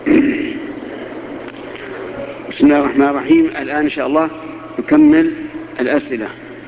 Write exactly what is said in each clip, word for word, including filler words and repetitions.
بسم الله الرحمن الرحيم. الآن إن شاء الله نكمل الأسئلة.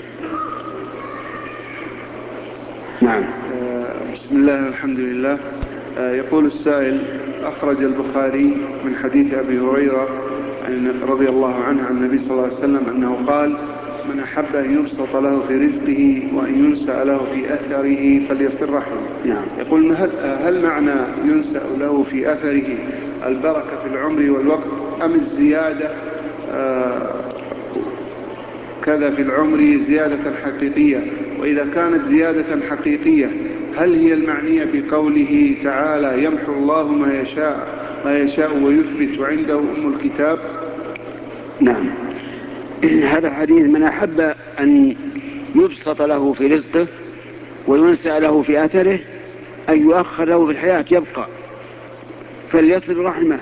نعم. بسم الله الحمد لله. يقول السائل: أخرج البخاري من حديث أبي هريرة رضي الله عنه عن النبي صلى الله عليه وسلم أنه قال: من أحب أن يبسط له في رزقه وأن ينسأ له في أثره فليصل رحمه. نعم. يقول: هل, هل معنى ينسأ له في أثره البركة في العمر والوقت، أم الزيادة آه كذا في العمر زيادة حقيقية؟ وإذا كانت زيادة حقيقية هل هي المعنية بقوله تعالى: يمحو الله ما يشاء ما يشاء ويثبت وعنده أم الكتاب؟ نعم. هذا الحديث: من أحب أن يبسط له في رزقه وينسأ له في أثره، أن يؤخر له في الحياة يبقى فليصل رحمه.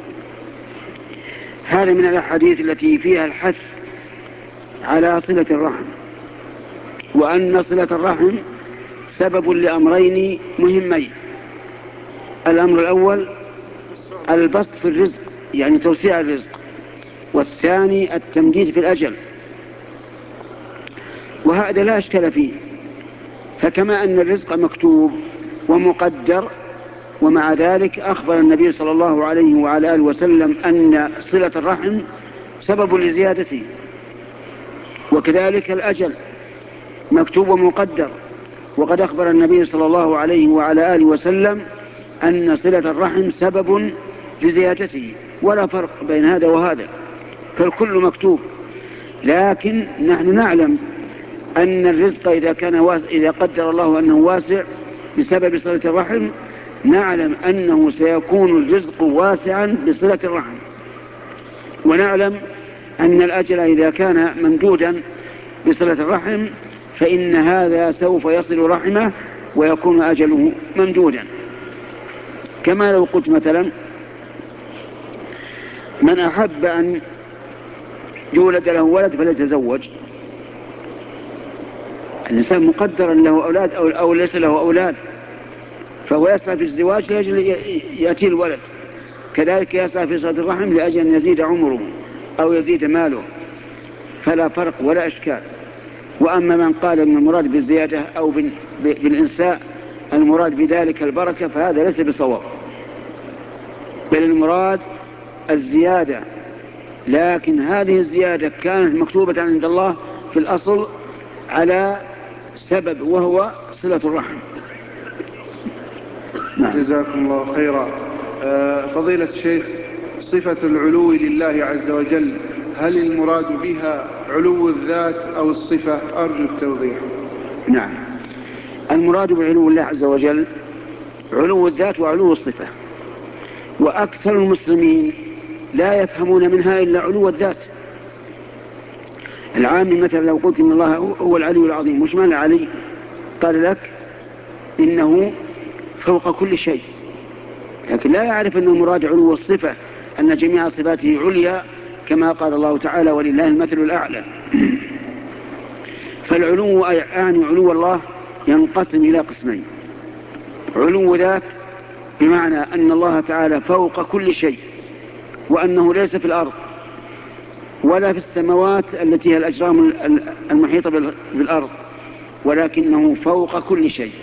هذا من الأحاديث التي فيها الحث على صلة الرحم، وأن صلة الرحم سبب لأمرين مهمين. الأمر الأول البسط في الرزق، يعني توسيع الرزق، والثاني التمديد في الأجل، وهذا لا أشكال فيه. فكما أن الرزق مكتوب ومقدر، ومع ذلك أخبر النبي صلى الله عليه وعلى آله وسلم أن صلة الرحم سبب لزيادته، وكذلك الأجل مكتوب ومقدر، وقد أخبر النبي صلى الله عليه وعلى آله وسلم أن صلة الرحم سبب لزيادته، ولا فرق بين هذا وهذا، فالكل مكتوب. لكن نحن نعلم أن الرزق إذا كان واسع، إذا قدر الله أنه واسع بسبب صلة الرحم، نعلم أنه سيكون الرزق واسعا بصلة الرحم. ونعلم أن الأجل إذا كان ممدودا بصلة الرحم فإن هذا سوف يصل رحمه ويكون أجله ممدودا. كما لو قلت مثلا: من أحب أن يولد له ولد فليتزوج. الإنسان مقدر له أولاد أو, أو ليس له أولاد، فهو يسعى في الزواج لأجل يأتي الولد، كذلك يسعى في صلة الرحم لأجل أن يزيد عمره أو يزيد ماله، فلا فرق ولا إشكال. وأما من قال أن المراد بالزيادة أو بالإنساء المراد بذلك البركة، فهذا ليس بصواب، بل المراد الزيادة. لكن هذه الزيادة كانت مكتوبة عند الله في الأصل على سبب، وهو صلة الرحم. نعم. جزاكم الله خيرا. فضيلة الشيخ، صفة العلو لله عز وجل هل المراد بها علو الذات أو الصفة؟ أرجو التوضيح. نعم. المراد بعلو الله عز وجل علو الذات وعلو الصفة، وأكثر المسلمين لا يفهمون منها إلا علو الذات. العامي مثلا لو قلت إن الله هو العلي العظيم، وش معنى علي؟ قال لك إنه فوق كل شيء، لكن لا يعرف أن المراد علو الصفة، أن جميع صفاته عليا، كما قال الله تعالى: ولله المثل الأعلى. فالعلو يعني علو الله ينقسم إلى قسمين: علو ذات بمعنى أن الله تعالى فوق كل شيء، وأنه ليس في الأرض ولا في السماوات التي هي الأجرام المحيطة بالأرض، ولكنه فوق كل شيء،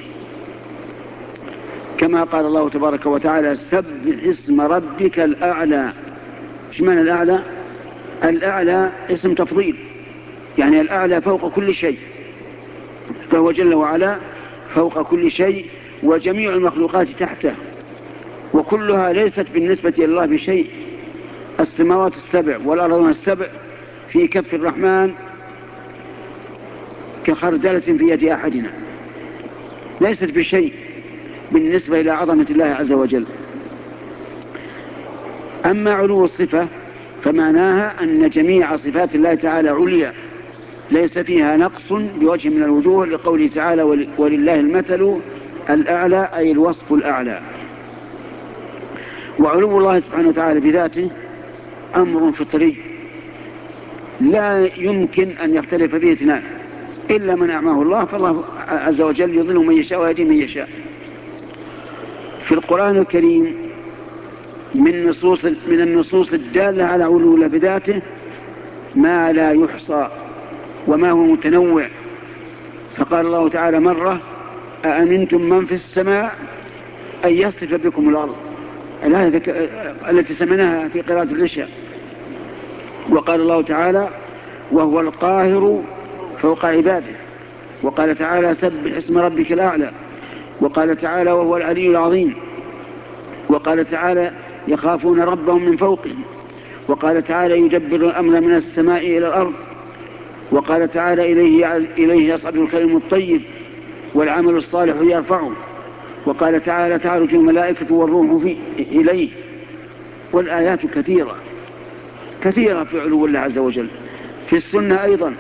كما قال الله تبارك وتعالى: سبح اسم ربك الأعلى. ايش معنى الأعلى؟ الأعلى اسم تفضيل، يعني الأعلى فوق كل شيء، فهو جل وعلا فوق كل شيء، وجميع المخلوقات تحته، وكلها ليست بالنسبة إلى الله بشيء. السماوات السبع والأرضون السبع في كف الرحمن كخردلة في يد أحدنا، ليست بشيء بالنسبة إلى عظمة الله عز وجل. أما علو الصفة فمعناها أن جميع صفات الله تعالى عليا، ليس فيها نقص بوجه من الوجوه، لقوله تعالى: ولله المثل الأعلى، أي الوصف الأعلى. وعلو الله سبحانه وتعالى بذاته أمر فطري لا يمكن أن يختلف فيه اثنان، إلا من أعماه الله، فالله عز وجل يضل من يشاء ويهدي من يشاء. في القرآن الكريم من نصوص من النصوص الدالة على علو الله بذاته ما لا يحصى وما هو متنوع. فقال الله تعالى مرة: أأمنتم من في السماء أن يصف بكم الأرض، الآية التي سمعناها في قراءة العشاء. وقال الله تعالى: وهو القاهر فوق عباده. وقال تعالى: سبح اسم ربك الأعلى. وقال تعالى: وهو العلي العظيم. وقال تعالى: يخافون ربهم من فوقهم. وقال تعالى: يدبر الأمر من السماء إلى الأرض. وقال تعالى: إليه, إليه يصعد الكلم الطيب والعمل الصالح يرفعه. وقال تعالى: تعرج الملائكة والروح في إليه. والآيات كثيرة كثيرة في علو الله عز وجل. في السنة أيضا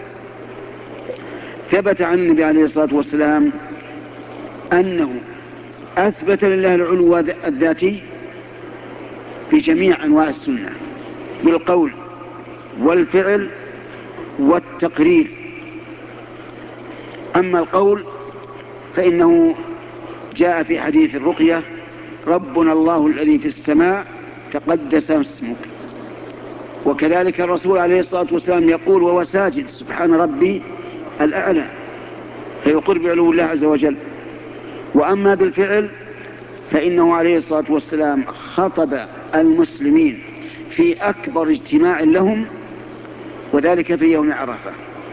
ثبت عن النبي عليه الصلاة والسلام أنه أثبت لله العلو الذاتي بجميع أنواع السنة، بالقول والفعل والتقرير. أما القول فإنه جاء في حديث الرقية: ربنا الله الذي في السماء تقدس اسمك. وكذلك الرسول عليه الصلاة والسلام يقول وهو ساجد: سبحان ربي الأعلى، فيقر بعلو الله عز وجل. وأما بالفعل فإنه عليه الصلاة والسلام خطب المسلمين في أكبر اجتماع لهم، وذلك في يوم عرفة.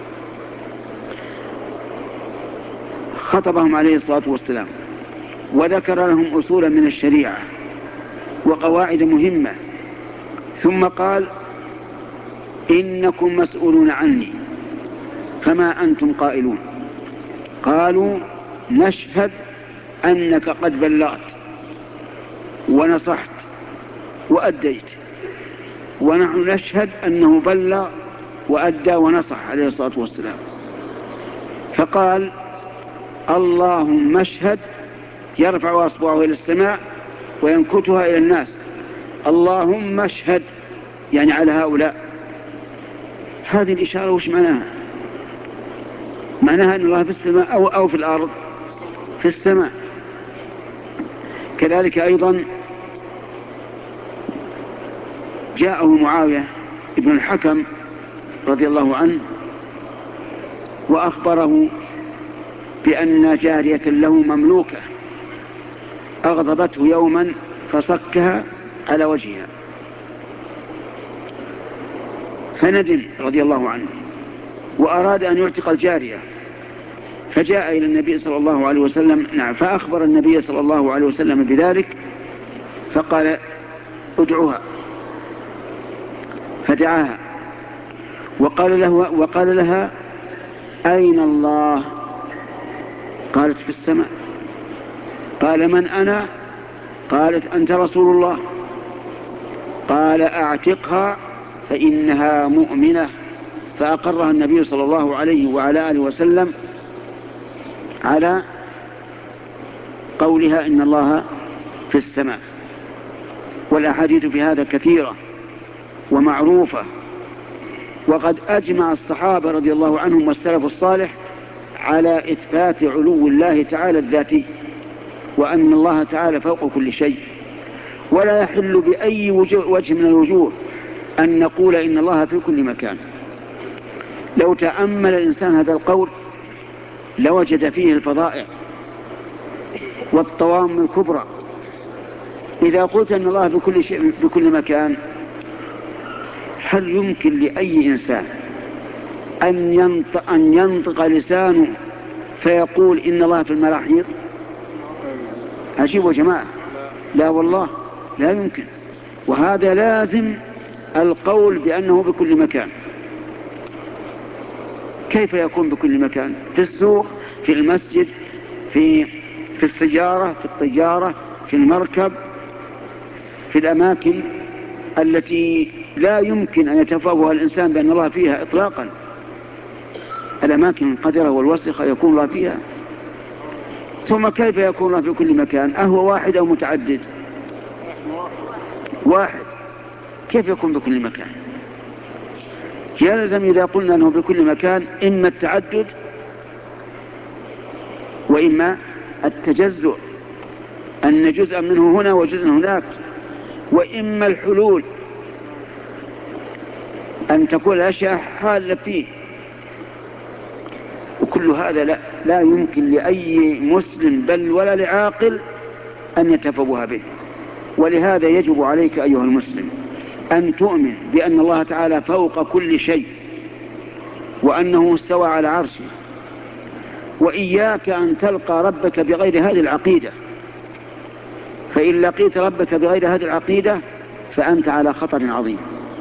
خطبهم عليه الصلاة والسلام وذكر لهم أصولا من الشريعة وقواعد مهمة، ثم قال: إنكم مسؤولون عني فما أنتم قائلون. قالوا: نشهد أنك قد بلغت ونصحت وأديت. ونحن نشهد أنه بلغ وأدى ونصح عليه الصلاة والسلام. فقال: اللهم اشهد، يرفع أصبعه إلى السماء وينكتها إلى الناس: اللهم اشهد، يعني على هؤلاء. هذه الإشارة وش معناها؟ معناها أن الله في السماء أو, أو في الأرض؟ في السماء. كذلك أيضا جاءه معاوية ابن الحكم رضي الله عنه وأخبره بأن جارية له مملوكة أغضبته يوما فصكها على وجهها، فندم رضي الله عنه وأراد أن يعتق الجارية، فجاء إلى النبي صلى الله عليه وسلم نعم فأخبر النبي صلى الله عليه وسلم بذلك، فقال: ادعوها. فدعاها وقال, له وقال لها: أين الله؟ قالت: في السماء. قال: من أنا؟ قالت: أنت رسول الله. قال: أعتقها فإنها مؤمنة. فأقرها النبي صلى الله عليه وعلى آله وسلم على قولها إن الله في السماء. والأحاديث في هذا كثيرة ومعروفة، وقد أجمع الصحابة رضي الله عنهم والسلف الصالح على إثبات علو الله تعالى الذاتي، وأن الله تعالى فوق كل شيء. ولا يحل بأي وجه من الوجوه أن نقول إن الله في كل مكان. لو تأمل الإنسان هذا القول لوجد فيه الفضائع والطوام الكبرى. إذا قلت أن الله بكل شيء بكل مكان، هل يمكن لأي إنسان أن ينطق, أن ينطق لسانه فيقول إن الله في الملاحيض؟ أجيبوا يا جماعة، لا والله لا يمكن. وهذا لازم القول بأنه بكل مكان. كيف يكون بكل مكان؟ في السوق، في المسجد، في في السيارة، في الطيارة، في المركب، في الأماكن التي لا يمكن أن يتفوه الإنسان بأن الله فيها إطلاقا. الأماكن القذرة والوسخة يكون الله فيها. ثم كيف يكون الله في كل مكان؟ أهو واحد أو متعدد؟ واحد. كيف يكون بكل مكان؟ يلزم إذا قلنا أنه بكل مكان إما التعدد وإما التجزؤ، أن جزءا منه هنا وجزء هناك. وإما الحلول أن تكون الأشياء حالة فيه، وكل هذا لا, لا يمكن لأي مسلم بل ولا لعاقل أن يتفوه به. ولهذا يجب عليك أيها المسلم أن تؤمن بأن الله تعالى فوق كل شيء، وأنه استوى على عرشه، وإياك أن تلقى ربك بغير هذه العقيدة، فإن لقيت ربك بغير هذه العقيدة فأنت على خطر عظيم.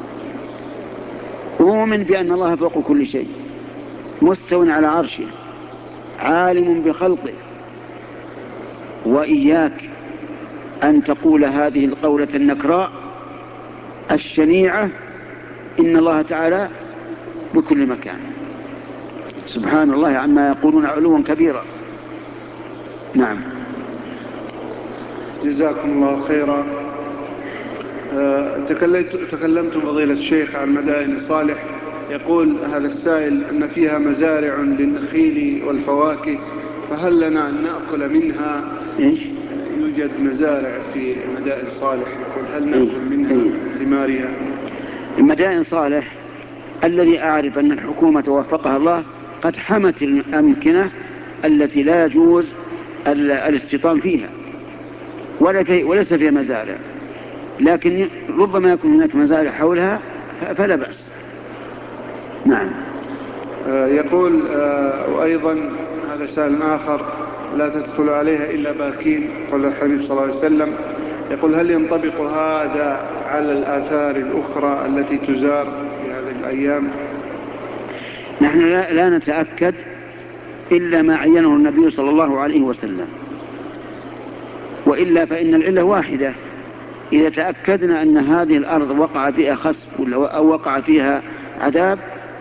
أؤمن بأن الله فوق كل شيء، مستو على عرشه، عالم بخلقه، وإياك أن تقول هذه القولة النكراء الشنيعة إن الله تعالى بكل مكان. سبحان الله عما يقولون علوا كبيرا. نعم. جزاكم الله خيرا. تكلمتم فضيلة الشيخ عن مدائن صالح. يقول هذا السائل أن فيها مزارع للنخيل والفواكه، فهل لنا أن نأكل منها؟ إيش؟ يوجد مزارع في مدائن صالح، يقول هل نأكل منها ثمارها؟ مدائن صالح الذي أعرف أن الحكومة وفقها الله قد حمت الأمكنة التي لا يجوز الاستيطان فيها، وليس فيها مزارع، لكن ربما يكون هناك مزارع حولها فلا بأس. نعم. يقول وأيضا هذا سائل آخر: لا تدخل عليها إلا باكين، قال الحبيب صلى الله عليه وسلم. يقول هل ينطبق هذا على الآثار الأخرى التي تزار في هذه الأيام؟ نحن لا, لا نتأكد إلا ما عينه النبي صلى الله عليه وسلم، وإلا فإن العلة واحدة. إذا تأكدنا أن هذه الأرض وقع فيها خسف أو وقع فيها عذاب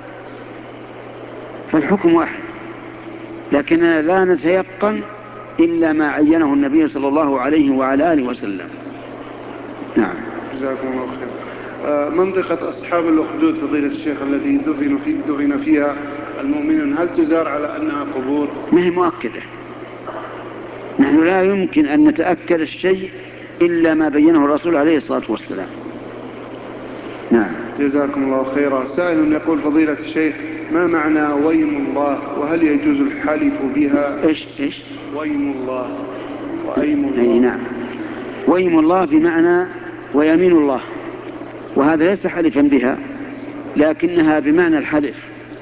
فالحكم واحد، لكننا لا نتيقن إلا ما عينه النبي صلى الله عليه وعلى آله وسلم. نعم. جزاكم الله خير. منطقة أصحاب الأخدود فضيلة الشيخ التي دفن, في دفن فيها المؤمنون، هل تزار على أنها قبور؟ ما هي مؤكدة. نحن لا يمكن أن نتأكد الشيء إلا ما بينه الرسول عليه الصلاة والسلام. نعم. جزاكم الله خيرا. سائل يقول فضيلة الشيخ: ما معنى ويم الله، وهل يجوز الحلف بها؟ إيش إيش؟ ويم الله وأيم الله. أي نعم. ويم الله بمعنى ويمين الله، وهذا ليس حلفا بها لكنها بمعنى الحلف.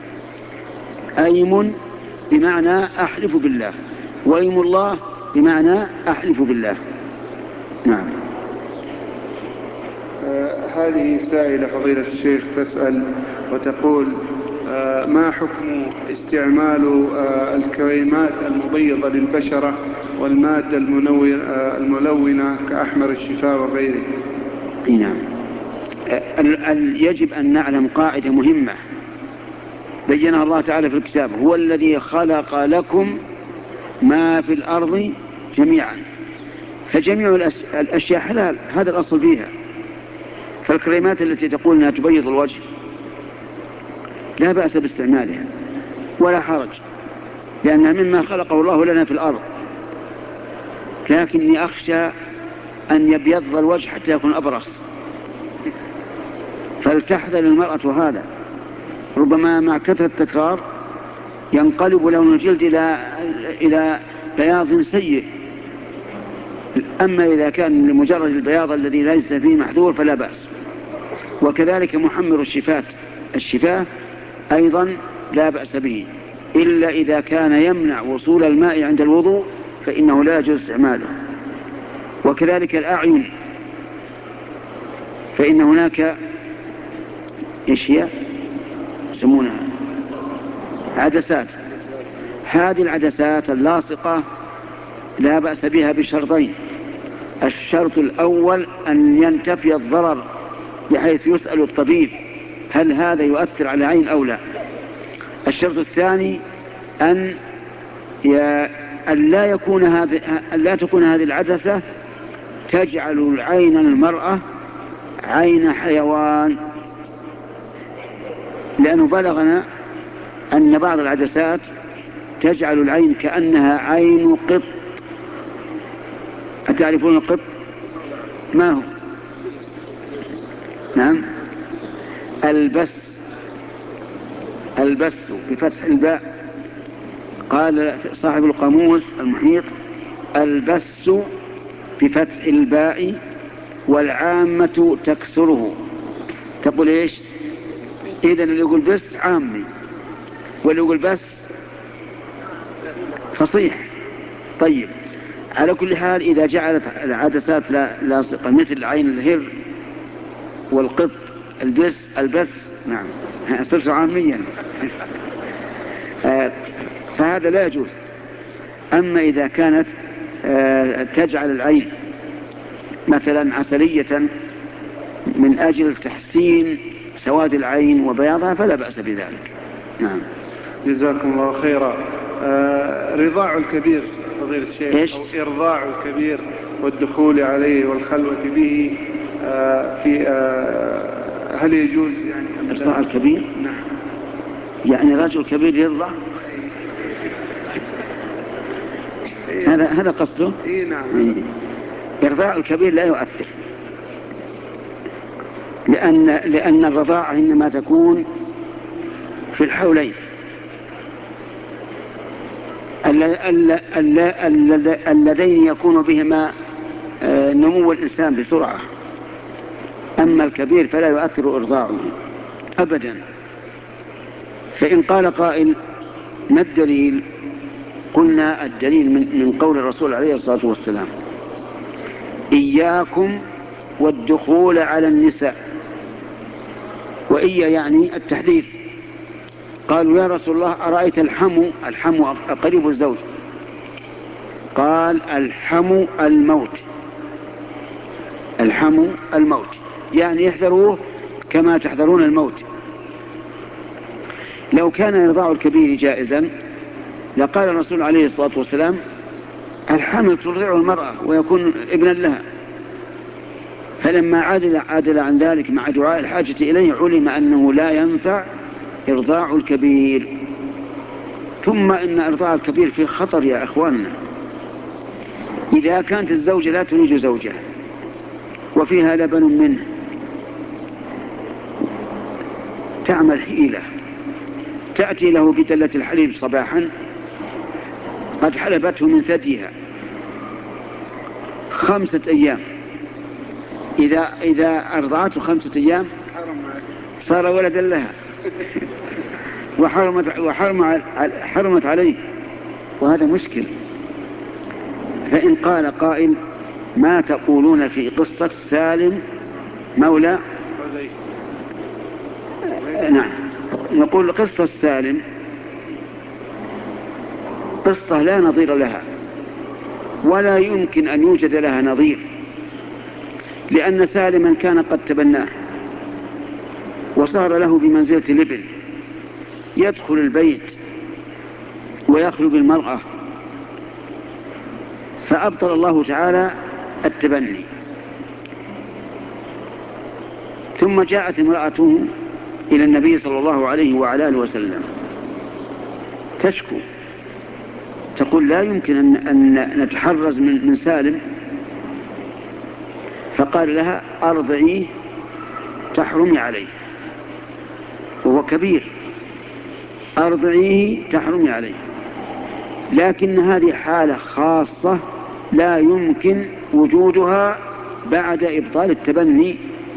أيم بمعنى أحلف بالله، ويم الله بمعنى أحلف بالله. نعم. آه هذه سائلة فضيلة الشيخ تسأل وتقول: آه ما حكم استعمال آه الكريمات المبيضة للبشرة والمادة آه الملونة كأحمر الشفاء وغيره؟ نعم. يجب أن نعلم قاعدة مهمة بينها الله تعالى في الكتاب: هو الذي خلق لكم ما في الأرض جميعا، فجميع الأشياء حلال، هذا الأصل فيها. فالكريمات التي تقول أنها تبيض الوجه لا بأس باستعمالها ولا حرج، لأنها مما خلقه الله لنا في الأرض، لكني أخشى أن يبيض الوجه حتى يكون أبرص، فلتحذر المرأة هذا. ربما مع كثرة التكرار ينقلب لون الجلد إلى إلى بياض سيء، أما إذا كان لمجرد البياض الذي ليس فيه محذور فلا بأس. وكذلك محمر الشفاة الشفاه أيضا لا بأس به، إلا إذا كان يمنع وصول الماء عند الوضوء فإنه لا يجوز استعماله. وكذلك الأعين، فإن هناك إيش هي يسمونها عدسات، هذه العدسات اللاصقة لا بأس بها بشرطين: الشرط الأول أن ينتفي الضرر بحيث يسأل الطبيب هل هذا يؤثر على العين أو لا. الشرط الثاني أن لا يكون هذه لا تكون هذه العدسة تجعل العين المرأة عين حيوان، لأنه بلغنا أن بعض العدسات تجعل العين كأنها عين قط. أتعرفون القط؟ ما هو؟ نعم. البس، البس بفتح الباء. قال صاحب القاموس المحيط: البس بفتح الباء والعامة تكسره. تقول إيش؟ إذن اللي يقول بس عامي، واللي يقول بس فصيح. طيب، على كل حال إذا جعلت العدسات لاصقة مثل عين الهر والقط البس البس، نعم، صرت عاميا. فهذا لا يجوز. أما إذا كانت تجعل العين مثلا عسلية من أجل تحسين سواد العين وبياضها فلا بأس بذلك. نعم. جزاكم الله خيرا. آه رضاع الكبير فضيلة الشيخ، إيش؟ أو إرضاع الكبير والدخول عليه والخلوة به آه في آه هل يجوز يعني؟ إرضاع الكبير؟ نعم. يعني رجل كبير يرضع؟ إيه. هذا هذا قصده؟ إيه نعم. إيه. إرضاع الكبير لا يؤثر، لأن لأن الرضاعة إنما تكون في الحولين اللذين يكون بهما نمو الإنسان بسرعة. أما الكبير فلا يؤثر إرضاعه أبدا. فإن قال قائل: ما الدليل؟ قلنا الدليل من, من قول الرسول عليه الصلاة والسلام: إياكم والدخول على النساء. وإيا يعني التحذير. قالوا: يا رسول الله، أرأيت الحمو؟ الحمو قريب الزوج. قال: الحمو الموت. الحمو الموت يعني يحذروه كما تحذرون الموت. لو كان إرضاع الكبير جائزا لقال الرسول عليه الصلاة والسلام: الحمل ترضعه المرأة ويكون ابنا لها. فلما عادل, عادل عن ذلك مع دعاء الحاجة إليه علم أنه لا ينفع إرضاع الكبير. ثم إن إرضاع الكبير فيه خطر يا أخواننا. إذا كانت الزوجة لا تريد زوجها وفيها لبن منه تعمل حيلة، تأتي له بدلة الحليب صباحا قد حلبته من ثديها خمسة أيام. إذا, إذا أرضعته خمسة أيام صار ولدا لها وحرمت, وحرم حرمت عليه، وهذا مشكل. فإن قال قائل: ما تقولون في قصة سالم مولى؟ نعم، نقول قصة سالم قصة لا نظير لها ولا يمكن أن يوجد لها نظير، لأن سالما كان قد تبناه وصار له بمنزلة الابن، يدخل البيت ويخلو بالمرأة، فأبطل الله تعالى التبني. ثم جاءت امرأته إلى النبي صلى الله عليه وعلى آله وسلم تشكو، تقول: لا يمكن أن, أن نتحرز من, من سالم. فقال لها: أرضعيه تحرمي عليه، وهو كبير، أرضعيه تحرمي عليه. لكن هذه حالة خاصة لا يمكن وجودها بعد إبطال التبني،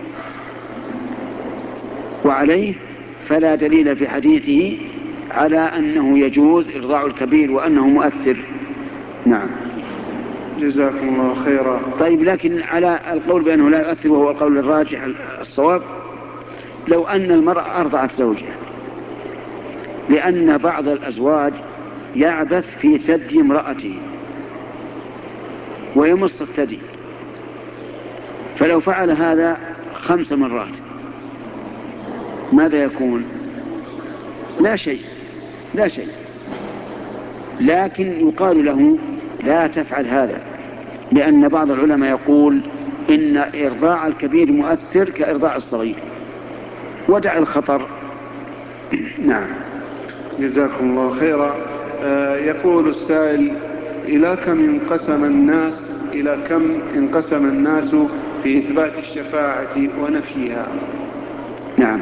وعليه فلا دليل في حديثه على أنه يجوز إرضاع الكبير وأنه مؤثر. نعم. جزاكم الله خيرا. طيب، لكن على القول بأنه لا يؤثر وهو القول الراجح الصواب، لو أن المرأة أرضعت زوجها، لأن بعض الأزواج يعبث في ثدي امرأته ويمص الثدي، فلو فعل هذا خمس مرات ماذا يكون؟ لا شيء، لا شيء. لكن يقال له: لا تفعل هذا، لأن بعض العلماء يقول إن إرضاع الكبير مؤثر كإرضاع الصغير، ودع الخطر. نعم. جزاكم الله خيرا. آه يقول السائل: إلى كم انقسم الناس إلى كم انقسم الناس في إثبات الشفاعة ونفيها. نعم.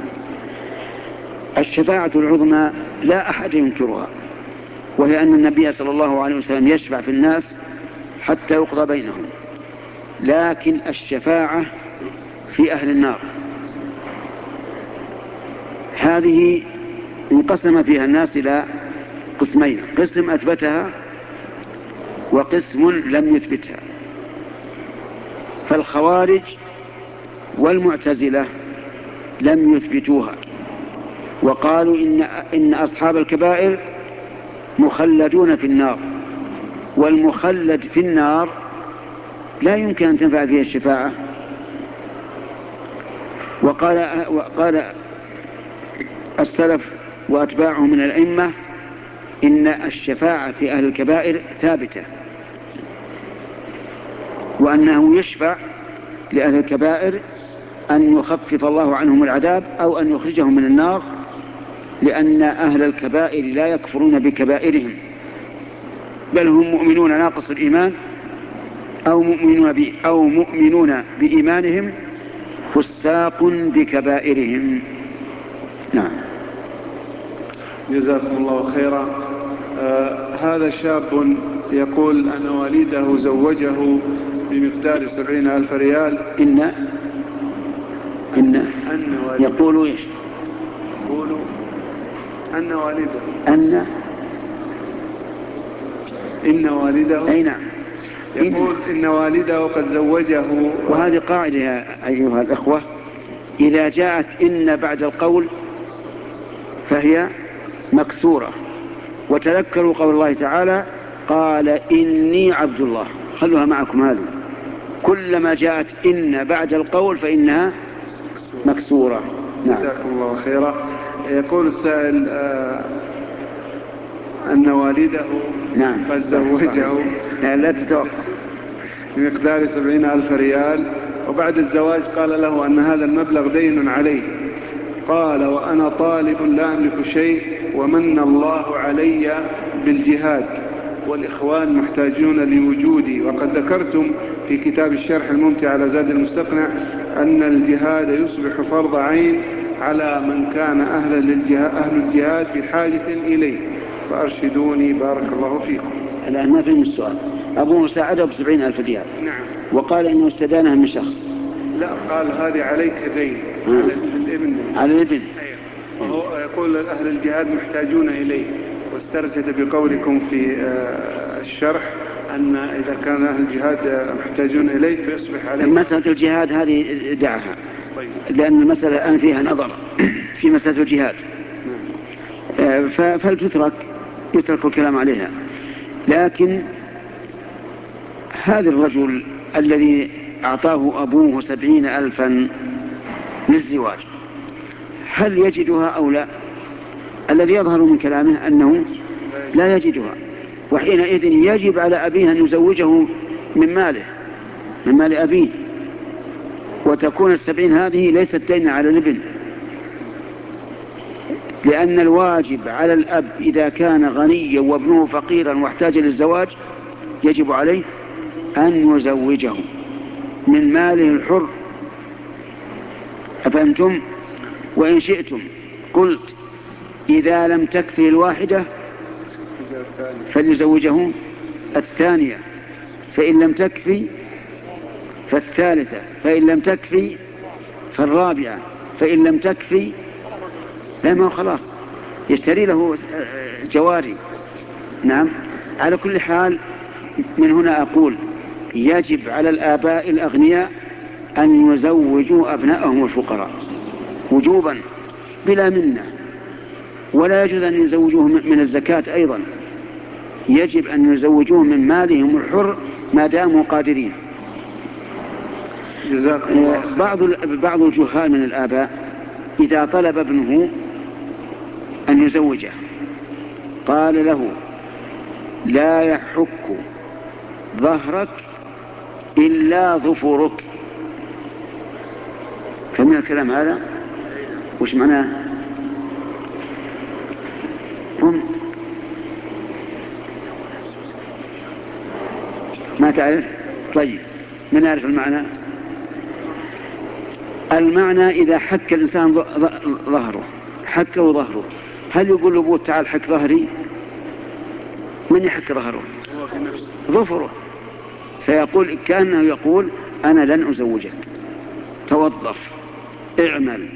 الشفاعة العظمى لا أحد ينكرها، وهي أن النبي صلى الله عليه وسلم يشفع في الناس حتى يقضى بينهم، لكن الشفاعة في أهل النار هذه انقسم فيها الناس إلى قسمين: قسم أثبتها وقسم لم يثبتها. فالخوارج والمعتزلة لم يثبتوها، وقالوا إن, إن أصحاب الكبائر مخلدون في النار، والمخلد في النار لا يمكن أن تنفع فيه الشفاعة. وقال, وقال السلف وأتباعهم من الأئمة إن الشفاعة في أهل الكبائر ثابتة، وأنه يشفع لأهل الكبائر أن يخفف الله عنهم العذاب أو أن يخرجهم من النار، لأن أهل الكبائر لا يكفرون بكبائرهم، بل هم مؤمنون ناقص الإيمان أو مؤمنون, ب... أو مؤمنون بإيمانهم فساق بكبائرهم. نعم. جزاكم الله خيرا. آه هذا شاب يقول أن والده زوجه بمقدار سبعين ألف ريال. إن إن أن يقول إيش؟ يقول أن والده أن إن والده أي نعم. يقول إن, إن والده قد زوجه. وهذه قاعدة أيها الأخوة: إذا جاءت إن بعد القول فهي مكسورة. وتذكروا قول الله تعالى: قال إني عبد الله. خلوها معكم هذه، كلما جاءت إن بعد القول فإنها مكسورة. نعم. جزاكم الله خيرا. يقول السائل آه أن والده نعم قد زوجه لا تتوقف بمقدار سبعين ألف ريال، وبعد الزواج قال له أن هذا المبلغ دين عليه. قال: وأنا طالب لا أملك شيء، ومن الله علي بالجهاد، والإخوان محتاجون لوجودي. وقد ذكرتم في كتاب الشرح الممتع على زاد المستقنع أن الجهاد يصبح فرض عين على من كان أهل, للجهاد أهل الجهاد بحاجة إليه، فأرشدوني بارك الله فيكم. الآن ما فهم السؤال. أبوه ساعده بسبعين ألف ريال. نعم. وقال إنه استدانها من شخص. لا، قال هذه عليك دين على الابن. على الابن. أيوه. وهو يقول أهل الجهاد محتاجون إليه، واسترشد بقولكم في الشرح أن إذا كان أهل الجهاد محتاجون إليه فيصبح عليه. مسألة الجهاد هذه دعها. طيب. لأن المسألة الآن فيها نظر في مسألة الجهاد. نعم. فلتترك يترك الكلام عليها. لكن هذا الرجل الذي أعطاه أبوه سبعين ألفا للزواج هل يجدها أو لا؟ الذي يظهر من كلامه أنه لا يجدها، وحينئذ يجب على أبيه أن يزوجه من ماله من مال أبيه، وتكون السبعين هذه ليست دين على الابن، لأن الواجب على الأب إذا كان غنيا وابنه فقيرا واحتاج للزواج يجب عليه أن يزوجه من ماله الحر. أفهمتم؟ وإن شئتم قلت إذا لم تكفي الواحدة فليزوجه الثانية، فإن لم تكفي فالثالثة، فإن لم تكفي فالرابعة، فإن لم تكفي لا، ما خلاص يشتري له جواري. نعم. على كل حال من هنا أقول يجب على الآباء الأغنياء أن يزوجوا أبنائهم الفقراء وجوبا بلا منة، ولا يجوز أن يزوجوهم من الزكاة أيضا، يجب أن يزوجوهم من مالهم الحر ما داموا قادرين. جزاكم الله. بعض بعض الجهال من الآباء إذا طلب ابنه أن يزوجه قال له: لا يحك ظهرك إلا ظفرك. فمن الكلام هذا وش معناه؟ هم ما تعرف؟ طيب من يعرف المعنى؟ المعنى إذا حك الإنسان ظهره، حكه ظهره، هل يقول لأبوه تعال حك ظهري؟ من يحك ظهره؟ ظفره. فيقول كأنه يقول أنا لن أزوجك، توظف، اعمل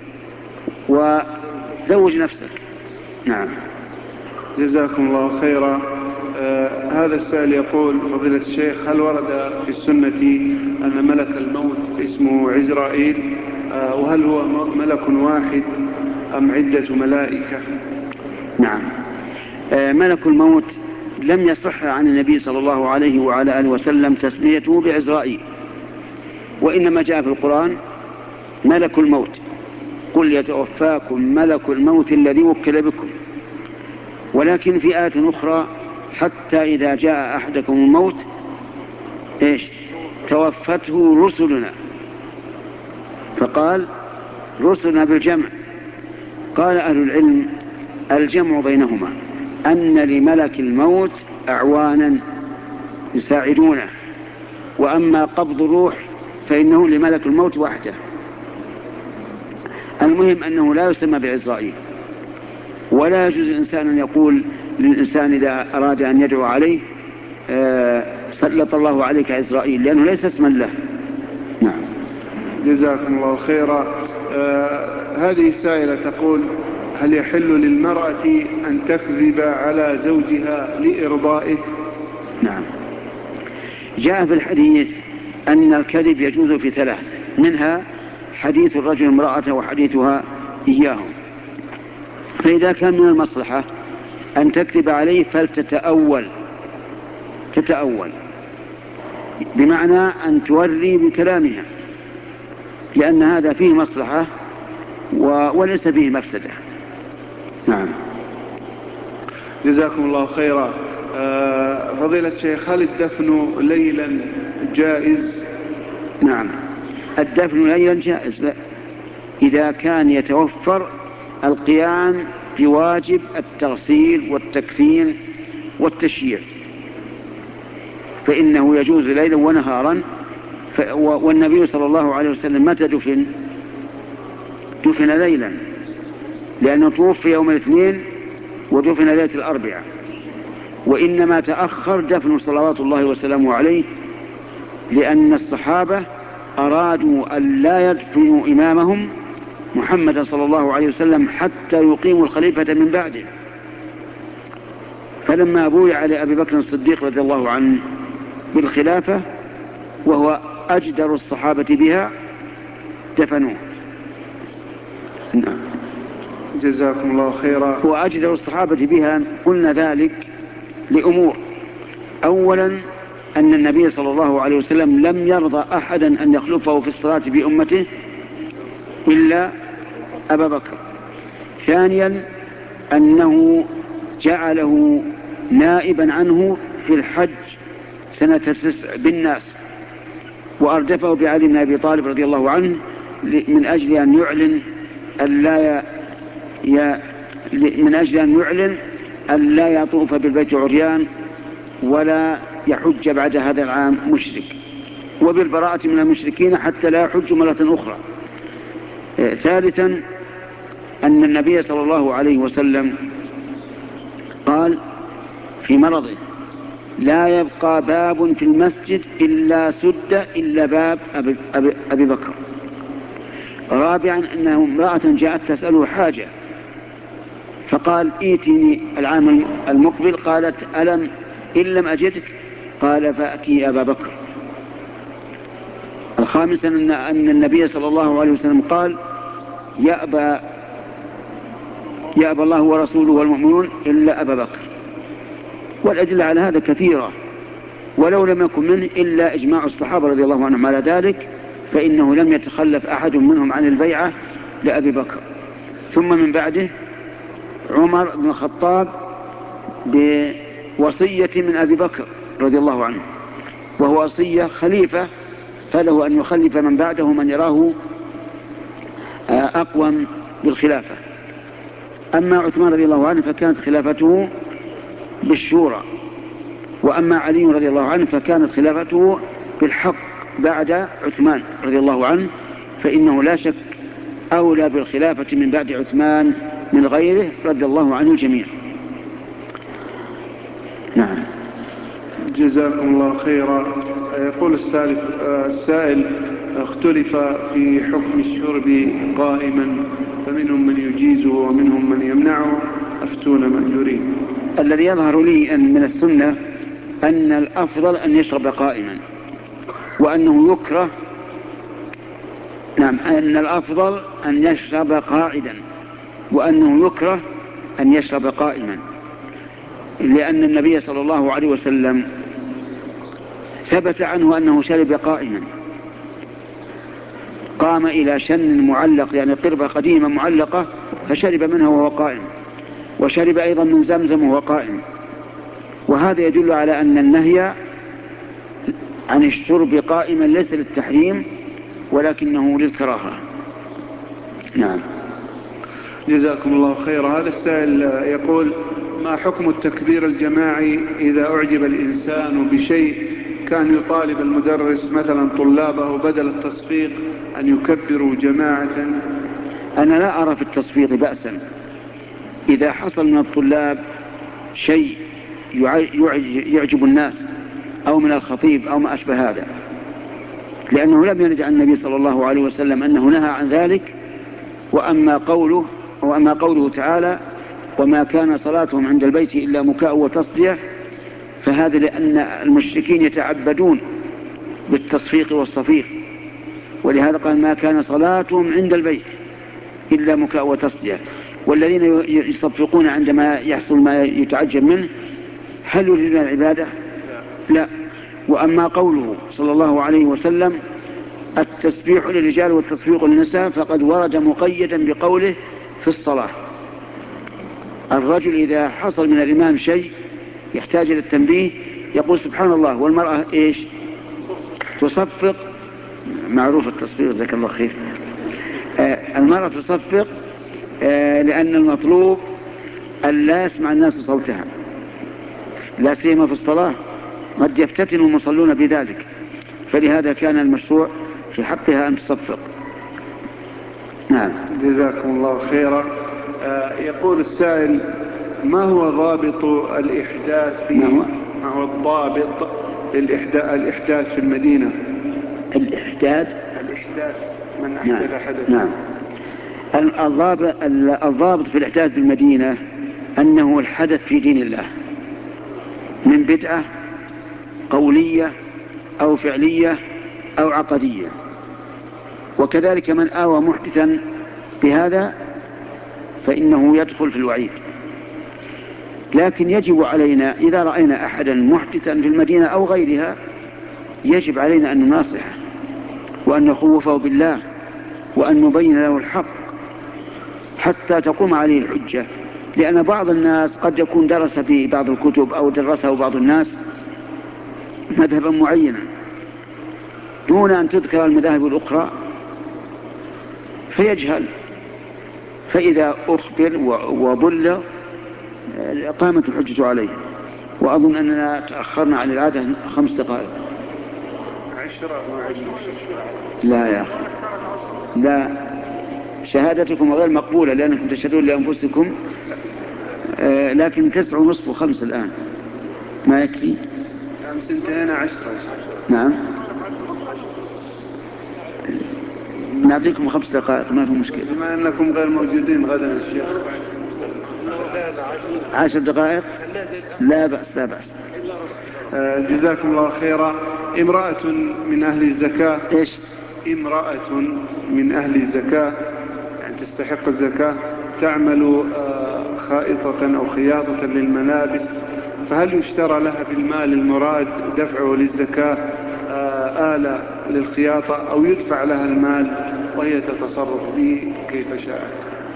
وزوج نفسك. نعم. جزاكم الله خيرا. آه هذا السائل يقول فضيلة الشيخ هل ورد في السنة أن ملك الموت اسمه عزرائيل؟ آه وهل هو ملك واحد أم عدة ملائكة؟ نعم. آه ملك الموت لم يصح عن النبي صلى الله عليه وعلى آله وسلم تسميته بعزرائيل، وإنما جاء في القرآن ملك الموت، قل يتوفاكم ملك الموت الذي وكل بكم. ولكن في آية أخرى حتى إذا جاء أحدكم الموت إيش توفته رسلنا، فقال رسلنا بالجمع. قال أهل العلم الجمع بينهما أن لملك الموت أعوانا يساعدونه، وأما قبض الروح فإنه لملك الموت وحده. المهم أنه لا يسمى بعزرائيل، ولا يجوز الإنسان أن يقول للإنسان إذا أراد أن يدعو عليه آه سلط الله عليك عزرائيل، لأنه ليس اسما له. نعم. جزاكم الله خيرا. آه هذه سائلة تقول هل يحل للمرأة أن تكذب على زوجها لإرضائه؟ نعم. جاء في الحديث أن الكذب يجوز في ثلاث، منها حديث الرجل امرأته وحديثها إياه. فإذا كان من المصلحة أن تكذب عليه فلتتأول، تتأول بمعنى أن توري بكلامها، لأن هذا فيه مصلحة وليس فيه مفسدة. نعم. جزاكم الله خيرا. آه فضيلة الشيخ هل الدفن ليلا جائز؟ نعم، الدفن ليلا جائز إذا كان يتوفر القيام بواجب التغسيل والتكفين والتشييع، فإنه يجوز ليلا ونهارا. والنبي صلى الله عليه وسلم متى دفن؟ دفن ليلا، لأنه توفي يوم الاثنين ودفن ليلة الأربعاء، وإنما تأخر دفن صلوات الله وسلامه عليه لأن الصحابة أرادوا أن لا يدفنوا إمامهم محمد صلى الله عليه وسلم حتى يقيموا الخليفة من بعده. فلما بويع لأبي بكر الصديق رضي الله عنه بالخلافة وهو أجدر الصحابة بها دفنوه. نعم. جزاكم الله خيرا. هو أجدر الصحابة بها، قلنا ذلك لأمور: أولا أن النبي صلى الله عليه وسلم لم يرضى أحدا أن يخلفه في الصلاة بأمته إلا أبا بكر. ثانيا أنه جعله نائبا عنه في الحج سنة تسع بالناس، وأردفه بعلي بن أبي طالب رضي الله عنه من أجل أن يعلن ألا ي... من أجل أن يعلن ألا يطوف بالبيت عريان ولا يحج بعد هذا العام مشرك، وبالبراءة من المشركين حتى لا يحج مرة أخرى. ثالثا أن النبي صلى الله عليه وسلم قال في مرضه: لا يبقى باب في المسجد إلا سد إلا باب أبي, أبي, أبي بكر. رابعا أنه امرأة جاءت تسأله حاجة فقال: ائتني العام المقبل. قالت: ألم إن لم أجدك؟ قال: فأتي أبا بكر. الخامسا أن, أن النبي صلى الله عليه وسلم قال: يأبى يأبى الله ورسوله والمؤمنون إلا أبا بكر. والأدلة على هذا كثيرة، ولو لم يكن منه إلا إجماع الصحابة رضي الله عنهم على ذلك، فإنه لم يتخلف أحد منهم عن البيعة لأبي بكر. ثم من بعده عمر بن الخطاب بوصية من أبي بكر رضي الله عنه، وهو وصية خليفة، فله أن يخلف من بعده من يراه أقوم بالخلافة. أما عثمان رضي الله عنه فكانت خلافته بالشورى، وأما علي رضي الله عنه فكانت خلافته بالحق بعد عثمان رضي الله عنه، فإنه لا شك أولى بالخلافة من بعد عثمان من غيره رضي الله عنه الجميع. نعم. جزاكم الله خيرا. يقول السالف السائل: اختلف في حكم الشرب قائما، فمنهم من يجيزه ومنهم من يمنعه، أفتون مأجورين. الذي يظهر لي أن من السنة أن الأفضل أن يشرب قائما، وأنه يكره نعم أن الأفضل أن يشرب قاعدا، وأنه يكره أن يشرب قائما، لأن النبي صلى الله عليه وسلم ثبت عنه أنه شرب قائما، قام إلى شن معلق يعني قربة قديمة معلقة فشرب منها وهو قائم، وشرب أيضا من زمزم وهو قائم. وهذا يدل على أن النهي عن الشرب قائما ليس للتحريم ولكنه للكراهة. نعم. جزاكم الله خيرا. هذا السائل يقول: ما حكم التكبير الجماعي إذا أعجب الإنسان بشيء كان يطالب المدرس مثلا طلابه بدل التصفيق أن يكبروا جماعة؟ أنا لا أرى في التصفيق بأسا إذا حصل من الطلاب شيء يعجب الناس أو من الخطيب أو ما أشبه هذا، لأنه لم يرد عن النبي صلى الله عليه وسلم أنه نهى عن ذلك. وأما قوله وأما قوله تعالى: وما كان صلاتهم عند البيت إلا مكاء وتصدية، فهذا لأن المشركين يتعبدون بالتصفيق والصفيق، ولهذا قال: ما كان صلاتهم عند البيت إلا مكاء وتصدية. والذين يصفقون عندما يحصل ما يتعجب منه هل يريدون العبادة؟ لا. وأما قوله صلى الله عليه وسلم: التسبيح للرجال والتصفيق للنساء، فقد ورد مقيدا بقوله في الصلاة. الرجل إذا حصل من الإمام شيء يحتاج إلى التنبيه يقول سبحان الله، والمرأة إيش؟ تصفق. معروف التصفيق، جزاك الله خير. آه المرأة تصفق آه لأن المطلوب أن لا يسمع الناس صوتها، لا سيما في الصلاة، قد يفتتن المصلون بذلك، فلهذا كان المشروع في حقها أن تصفق. نعم. جزاكم الله خيرا. آه يقول السائل: ما هو ضابط الإحداث في ما هو, ما هو الضابط الإحداث في المدينة؟ الإحداث الإحداث من أحدث نعم. حدث. نعم. الضابط, الضابط في الإحداث في المدينة أنه الحدث في دين الله من بدعة قولية أو فعلية أو عقدية، وكذلك من آوى محدثا بهذا فإنه يدخل في الوعيد. لكن يجب علينا إذا رأينا أحدا محدثا في المدينة أو غيرها يجب علينا أن نناصحه وأن نخوفه بالله وأن نبين له الحق حتى تقوم عليه الحجة، لأن بعض الناس قد يكون درس في بعض الكتب أو درسه بعض الناس مذهبا معينا دون أن تذكر المذاهب الأخرى فيجهل، فإذا أخبر وبلغ قامت الحجة عليه. وأظن أننا تأخرنا عن العادة خمس دقائق. عشرة لا يا أخي، لا، شهادتكم غير مقبولة لأنكم تشهدون لأنفسكم، آه لكن تسع ونصف وخمس الآن ما يكفي. أمس انتهينا عشرة. نعم، نعطيكم خمس دقائق ما في مشكلة. بما أنكم غير موجودين غدا الشيخ. عشر دقائق لا بأس لا بأس. آه جزاكم الله خيرا. امرأة من أهل الزكاة. إيش؟ امرأة من أهل الزكاة يعني تستحق الزكاة، تعمل آه خائطة أو خياطة للملابس، فهل يشترى لها بالمال المراد دفعه للزكاة آه آلة للخياطة، أو يدفع لها المال وهي تتصرف به كيف شاءت؟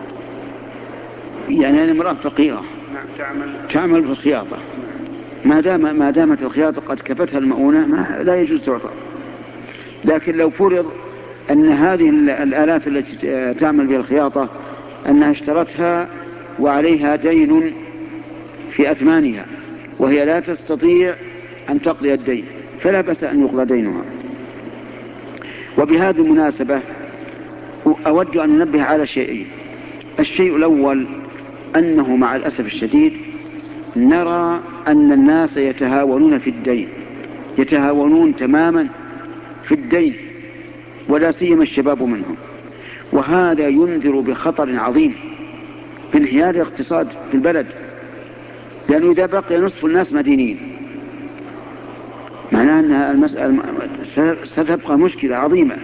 يعني أنا امرأة فقيرة نعم تعمل تعمل في الخياطة، ما دام ما دامت الخياطة قد كفتها المؤونة ما لا يجوز تعطى. لكن لو فرض أن هذه الآلات التي تعمل بها الخياطة أنها اشترتها وعليها دين في أثمانها وهي لا تستطيع أن تقضي الدين فلا بأس أن يقضى دينها. وبهذه المناسبة أود أن ننبه على شيئين. الشيء الأول أنه مع الأسف الشديد نرى أن الناس يتهاونون في الدين، يتهاونون تماما في الدين، ولا سيما الشباب منهم، وهذا ينذر بخطر عظيم بانهيار الاقتصاد في البلد، لأنه إذا بقي نصف الناس مدينين معناه أن المسألة ستبقى مشكلة عظيمة،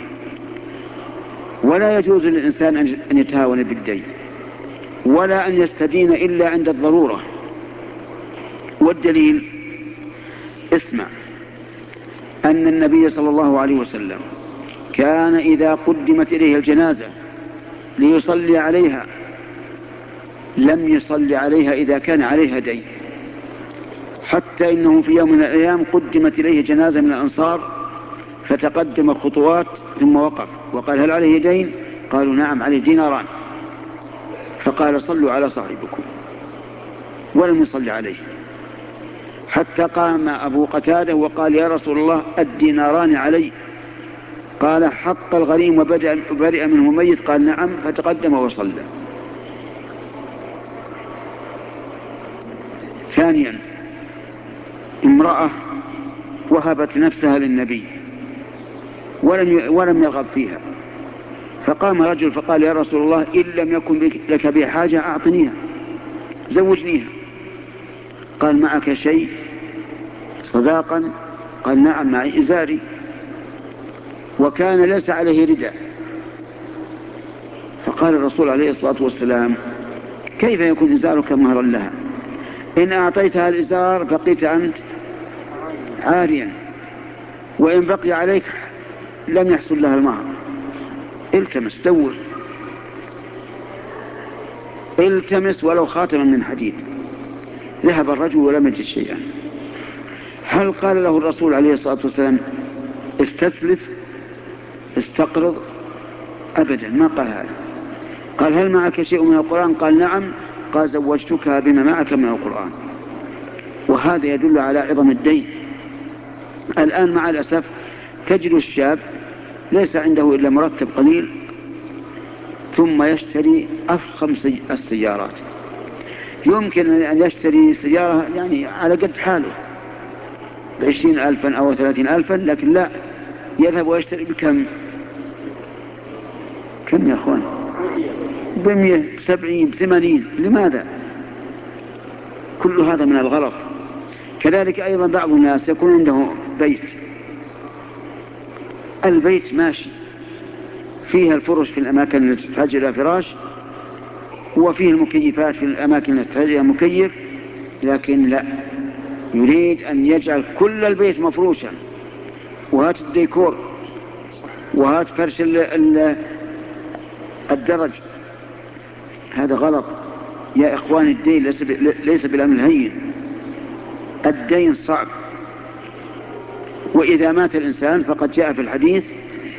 ولا يجوز للإنسان أن يتهاون بالدين ولا أن يستدين إلا عند الضرورة. والدليل اسمع أن النبي صلى الله عليه وسلم كان إذا قدمت إليه الجنازة ليصلي عليها لم يصلي عليها إذا كان عليها دين، حتى إنه في يوم من الأيام قدمت إليه جنازة من الأنصار فتقدم خطوات ثم وقف وقال هل عليه دين؟ قالوا نعم عليه ديناران، فقال صلوا على صاحبكم، ولم يصلي عليه، حتى قام أبو قتادة وقال يا رسول الله الديناران علي، قال حق الغريم وبرئ منه ميت، قال نعم، فتقدم وصلى. ثانيا امرأة وهبت نفسها للنبي ولم ولم يرغب فيها، فقام رجل فقال يا رسول الله إن لم يكن لك بي حاجة أعطنيها زوجنيها، قال معك شيء صداقا؟ قال نعم معي إزاري، وكان ليس عليه رداء، فقال الرسول عليه الصلاة والسلام كيف يكون إزارك مهرا لها؟ إن أعطيتها الإزار بقيت أنت عاريا، وإن بقي عليك لم يحصل لها المهر، التمس دور، التمس ولو خاتما من حديد. ذهب الرجل ولم يجد شيئا. هل قال له الرسول عليه الصلاة والسلام استسلف استقرض؟ أبدا ما قال هذا. قال هل معك شيء من القرآن؟ قال نعم، قال زوجتك بما معك من القرآن. وهذا يدل على عظم الدين. الآن مع الأسف تجد الشاب ليس عنده إلا مرتب قليل ثم يشتري أفخم السيارات، يمكن أن يشتري سيارة يعني على قد حاله بعشرين ألفا أو ثلاثين ألفا، لكن لا، يذهب ويشتري بكم كم يا أخوان؟ بمية بسبعين بثمانين. لماذا؟ كل هذا من الغلط. كذلك أيضا بعض الناس يكون عنده بيت، البيت ماشي فيها الفرش في الأماكن التي تحتاج إلى فراش، وفيه المكيفات في الأماكن التي تحتاج إلى مكيف، لكن لا، يريد أن يجعل كل البيت مفروشا، وهات الديكور وهات فرش الدرج. هذا غلط يا إخوان. الدين ليس بالأمر الهين، الدين صعب. وإذا مات الإنسان فقد جاء في الحديث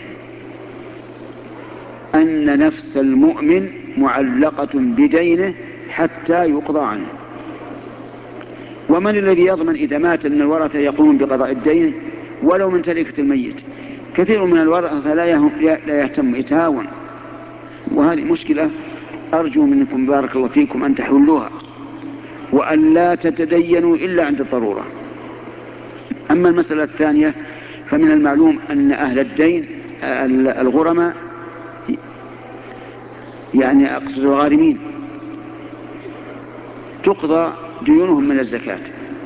أن نفس المؤمن معلقة بدينه حتى يقضى عنه. ومن الذي يضمن إذا مات أن الورثة يقومون بقضاء الدين ولو من تركة الميت؟ كثير من الورثة لا يهتم، يتهاون، وهذه مشكلة. أرجو منكم بارك الله فيكم أن تحلوها، وأن لا تتدينوا إلا عند الضرورة. أما المسألة الثانية فمن المعلوم أن أهل الدين الغرماء، يعني أقصد الغارمين، تقضى ديونهم من الزكاة.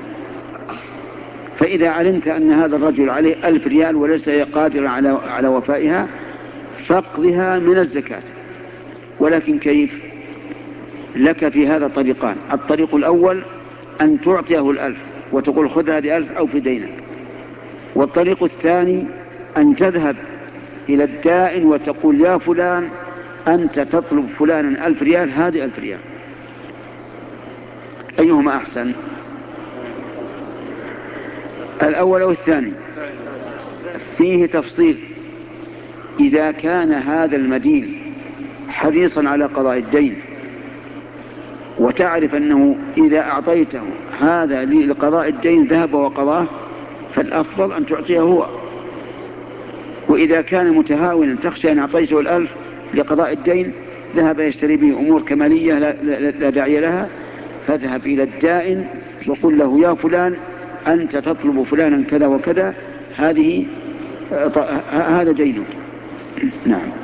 فإذا علمت أن هذا الرجل عليه ألف ريال وليس قادرا على على وفائها فاقضها من الزكاة. ولكن كيف؟ لك في هذا طريقان. الطريق الأول أن تعطيه الألف وتقول خذ هذه ألف أو في دينك، والطريق الثاني أن تذهب إلى الدائن وتقول يا فلان أنت تطلب فلانا ألف ريال، هذه ألف ريال. أيهما أحسن، الأول أو الثاني؟ فيه تفصيل. إذا كان هذا المدين حريصا على قضاء الدين وتعرف أنه إذا أعطيته هذا لقضاء الدين ذهب وقضاه، فالأفضل أن تعطيه هو. وإذا كان متهاونا تخشى أن أعطيته الألف لقضاء الدين ذهب يشتري به أمور كمالية لا, لا, لا داعي لها، فاذهب إلى الدائن وقل له يا فلان أنت تطلب فلانا كذا وكذا، هذه هذا دينه. نعم.